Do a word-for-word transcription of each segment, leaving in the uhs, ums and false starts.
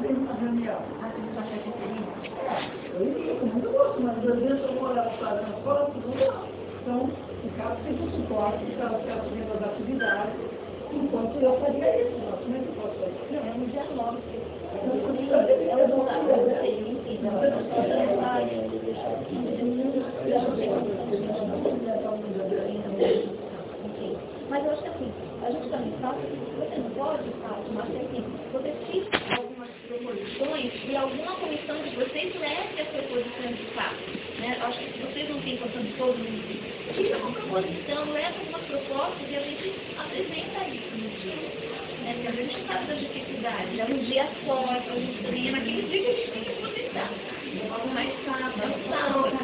teve uma reunião. Ah, você não acha que seria? Eu iria, com muito gosto, mas às vezes eu vou olhar para a escola, então, o caso tem que suporte para ficar fazendo as atividades, enquanto eu faria isso. Não, como é que eu posso fazer? Não, é no dia nove. Eu vou lá, eu vou Mas eu acho que assim, a gente também fala que você não pode, Fátima, mas assim, você fica algumas proposições e alguma comissão de vocês leve as proposições de fato. Né? Acho que se vocês não têm condição de todo mundo, tira uma proposição, leva algumas propostas e a gente apresenta isso no dia. Né? Porque a gente sabe das dificuldades, é um dia só, a gente também é naquele dia que a gente tem que aproveitar. Mas sábado, é um sábado.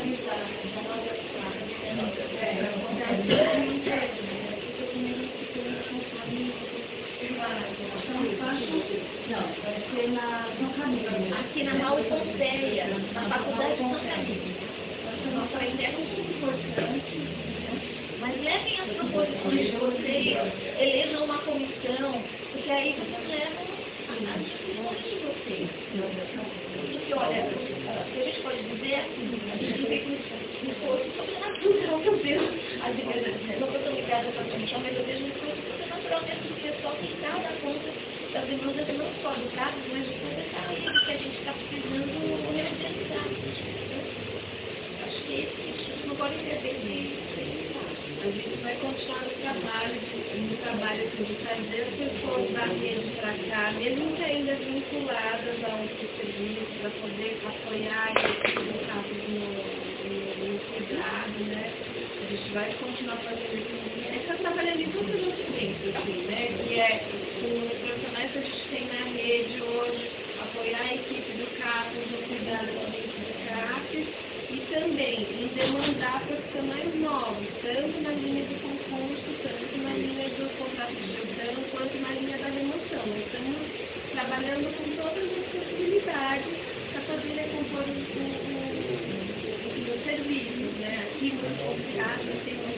Não, vai ser na São Camilo. Aqui na Mauro Pompeia, na faculdade de São Camilo. Nossa ideia é muito importante. Mas levem as proposições de vocês, elejam uma comissão, porque aí vocês levam as discussões de vocês. Porque, olha, o que a gente pode dizer é assim, a gente vê que no corpo sobrenatural, meu Deus, as igrejas, não estou tão ligada para a comissão, mas eu vejo no corpo sobrenatural mesmo do pessoal que está dar conta das demandas não só do caso, mas de toda essa rede que a gente está precisando reorganizar. Acho que isso não pode perder de a gente vai continuar no trabalho, no trabalho de trazer as pessoas da rede para cá, mesmo que ainda vinculadas a outros serviços, para poder apoiar e casos no, no, no cuidado, né? A gente vai continuar fazendo isso. A gente está trabalhando em todos os frentes, assim, né? Que é com os profissionais que a gente tem na rede hoje, apoiar a equipe do CAPES no cuidado dentro do CAPES, e também em demandar profissionais novos, tanto na linha do concurso, tanto na linha do contrato de gestão, quanto na linha da remoção. Estamos trabalhando com todas as possibilidades para poder compor os serviços, né? Aqui, muito complicado, tem